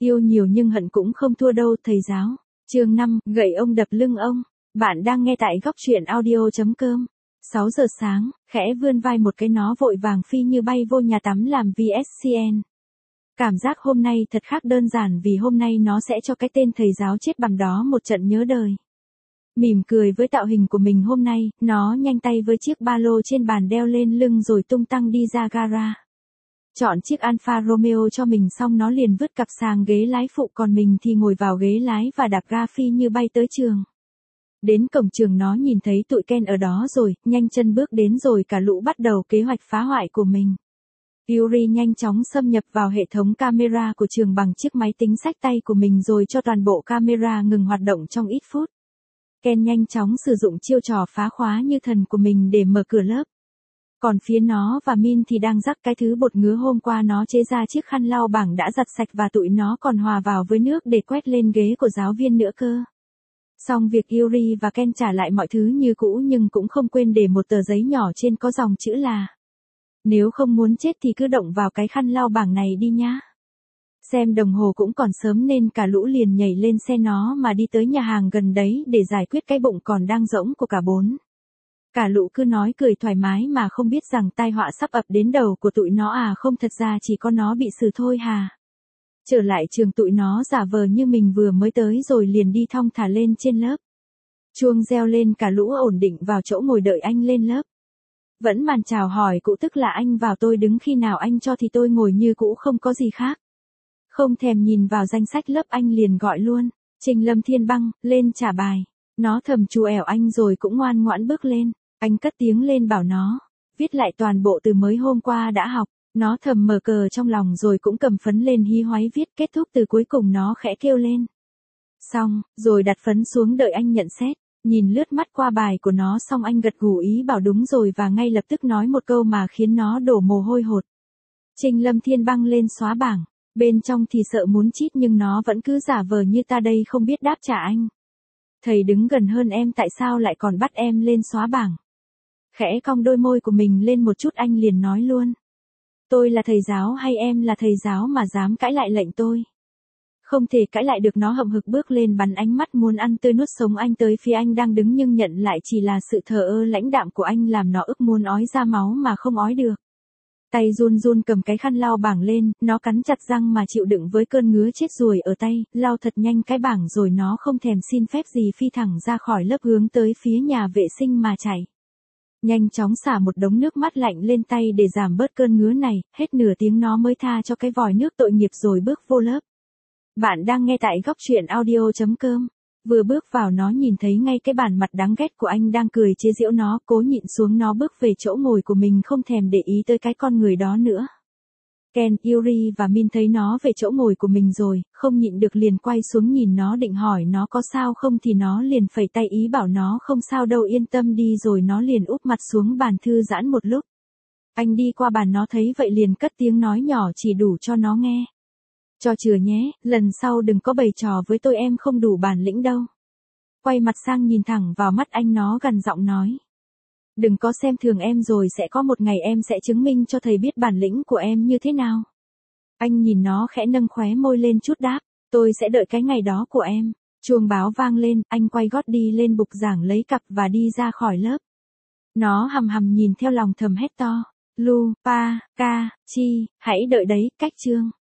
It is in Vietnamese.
Yêu nhiều nhưng hận cũng không thua đâu thầy giáo. Chương 5, gậy ông đập lưng ông. Bạn đang nghe tại góc truyện audio.com. 6 giờ sáng, khẽ vươn vai một cái nó vội vàng phi như bay vô nhà tắm làm VSCN. Cảm giác hôm nay thật khác đơn giản vì hôm nay nó sẽ cho cái tên thầy giáo chết bằng đó một trận nhớ đời. Mỉm cười với tạo hình của mình hôm nay, nó nhanh tay với chiếc ba lô trên bàn đeo lên lưng rồi tung tăng đi ra gara. Chọn chiếc Alfa Romeo cho mình xong nó liền vứt cặp sang ghế lái phụ còn mình thì ngồi vào ghế lái và đạp ga phi như bay tới trường. Đến cổng trường nó nhìn thấy tụi Ken ở đó rồi, nhanh chân bước đến rồi cả lũ bắt đầu kế hoạch phá hoại của mình. Yuri nhanh chóng xâm nhập vào hệ thống camera của trường bằng chiếc máy tính xách tay của mình rồi cho toàn bộ camera ngừng hoạt động trong ít phút. Ken nhanh chóng sử dụng chiêu trò phá khóa như thần của mình để mở cửa lớp. Còn phía nó và Min thì đang rắc cái thứ bột ngứa hôm qua nó chế ra chiếc khăn lau bảng đã giặt sạch và tụi nó còn hòa vào với nước để quét lên ghế của giáo viên nữa cơ. Xong việc Yuri và Ken trả lại mọi thứ như cũ nhưng cũng không quên để một tờ giấy nhỏ trên có dòng chữ là: nếu không muốn chết thì cứ động vào cái khăn lau bảng này đi nhá. Xem đồng hồ cũng còn sớm nên cả lũ liền nhảy lên xe nó mà đi tới nhà hàng gần đấy để giải quyết cái bụng còn đang rỗng của cả bốn. Cả lũ cứ nói cười thoải mái mà không biết rằng tai họa sắp ập đến đầu của tụi nó à, không, thật ra chỉ có nó bị xử thôi hà. Trở lại trường tụi nó giả vờ như mình vừa mới tới rồi liền đi thong thả lên trên lớp. Chuông reo lên cả lũ ổn định vào chỗ ngồi đợi anh lên lớp. Vẫn màn chào hỏi cũ tức là anh vào tôi đứng khi nào anh cho thì tôi ngồi như cũ không có gì khác. Không thèm nhìn vào danh sách lớp anh liền gọi luôn: Trình Lâm Thiên Băng, lên trả bài. Nó thầm chù ẻo anh rồi cũng ngoan ngoãn bước lên. Anh cất tiếng lên bảo nó viết lại toàn bộ từ mới hôm qua đã học. Nó thầm mở cờ trong lòng rồi cũng cầm phấn lên hí hoáy viết. Kết thúc từ cuối cùng nó khẽ kêu lên: xong, rồi đặt phấn xuống đợi anh nhận xét. Nhìn lướt mắt qua bài của nó xong anh gật gù ý bảo đúng rồi và ngay lập tức nói một câu mà khiến nó đổ mồ hôi hột. Trình Lâm Thiên Băng lên xóa bảng. Bên trong thì sợ muốn chít nhưng nó vẫn cứ giả vờ như ta đây không biết đáp trả anh. Thầy đứng gần hơn em tại sao lại còn bắt em lên xóa bảng? Khẽ cong đôi môi của mình lên một chút anh liền nói luôn: tôi là thầy giáo hay em là thầy giáo mà dám cãi lại lệnh tôi? Không thể cãi lại được, nó hậm hực bước lên bắn ánh mắt muốn ăn tươi nuốt sống anh tới phía anh đang đứng nhưng nhận lại chỉ là sự thờ ơ lãnh đạm của anh làm nó ức muốn ói ra máu mà không ói được. Tay run run cầm cái khăn lau bảng lên, nó cắn chặt răng mà chịu đựng với cơn ngứa chết ruồi ở tay, lau thật nhanh cái bảng rồi nó không thèm xin phép gì phi thẳng ra khỏi lớp hướng tới phía nhà vệ sinh mà chạy. Nhanh chóng xả một đống nước mắt lạnh lên tay để giảm bớt cơn ngứa này, hết nửa tiếng nó mới tha cho cái vòi nước tội nghiệp rồi bước vô lớp. Bạn đang nghe tại góc truyện audio.com. Vừa bước vào nó nhìn thấy ngay cái bản mặt đáng ghét của anh đang cười chế giễu nó, cố nhịn xuống nó bước về chỗ ngồi của mình không thèm để ý tới cái con người đó nữa. Ken, Yuri và Min thấy nó về chỗ ngồi của mình rồi, không nhịn được liền quay xuống nhìn nó định hỏi nó có sao không thì nó liền phẩy tay ý bảo nó không sao đâu yên tâm đi rồi nó liền úp mặt xuống bàn thư giãn một lúc. Anh đi qua bàn nó thấy vậy liền cất tiếng nói nhỏ chỉ đủ cho nó nghe: cho chừa nhé, lần sau đừng có bày trò với tôi em không đủ bản lĩnh đâu. Quay mặt sang nhìn thẳng vào mắt anh nó gằn giọng nói: đừng có xem thường em rồi sẽ có một ngày em sẽ chứng minh cho thầy biết bản lĩnh của em như thế nào. Anh nhìn nó khẽ nâng khóe môi lên chút đáp: tôi sẽ đợi cái ngày đó của em. Chuông báo vang lên, anh quay gót đi lên bục giảng lấy cặp và đi ra khỏi lớp. Nó hầm hầm nhìn theo lòng thầm hét to: Lu, Pa, Ka, Chi, hãy đợi đấy, cách chương.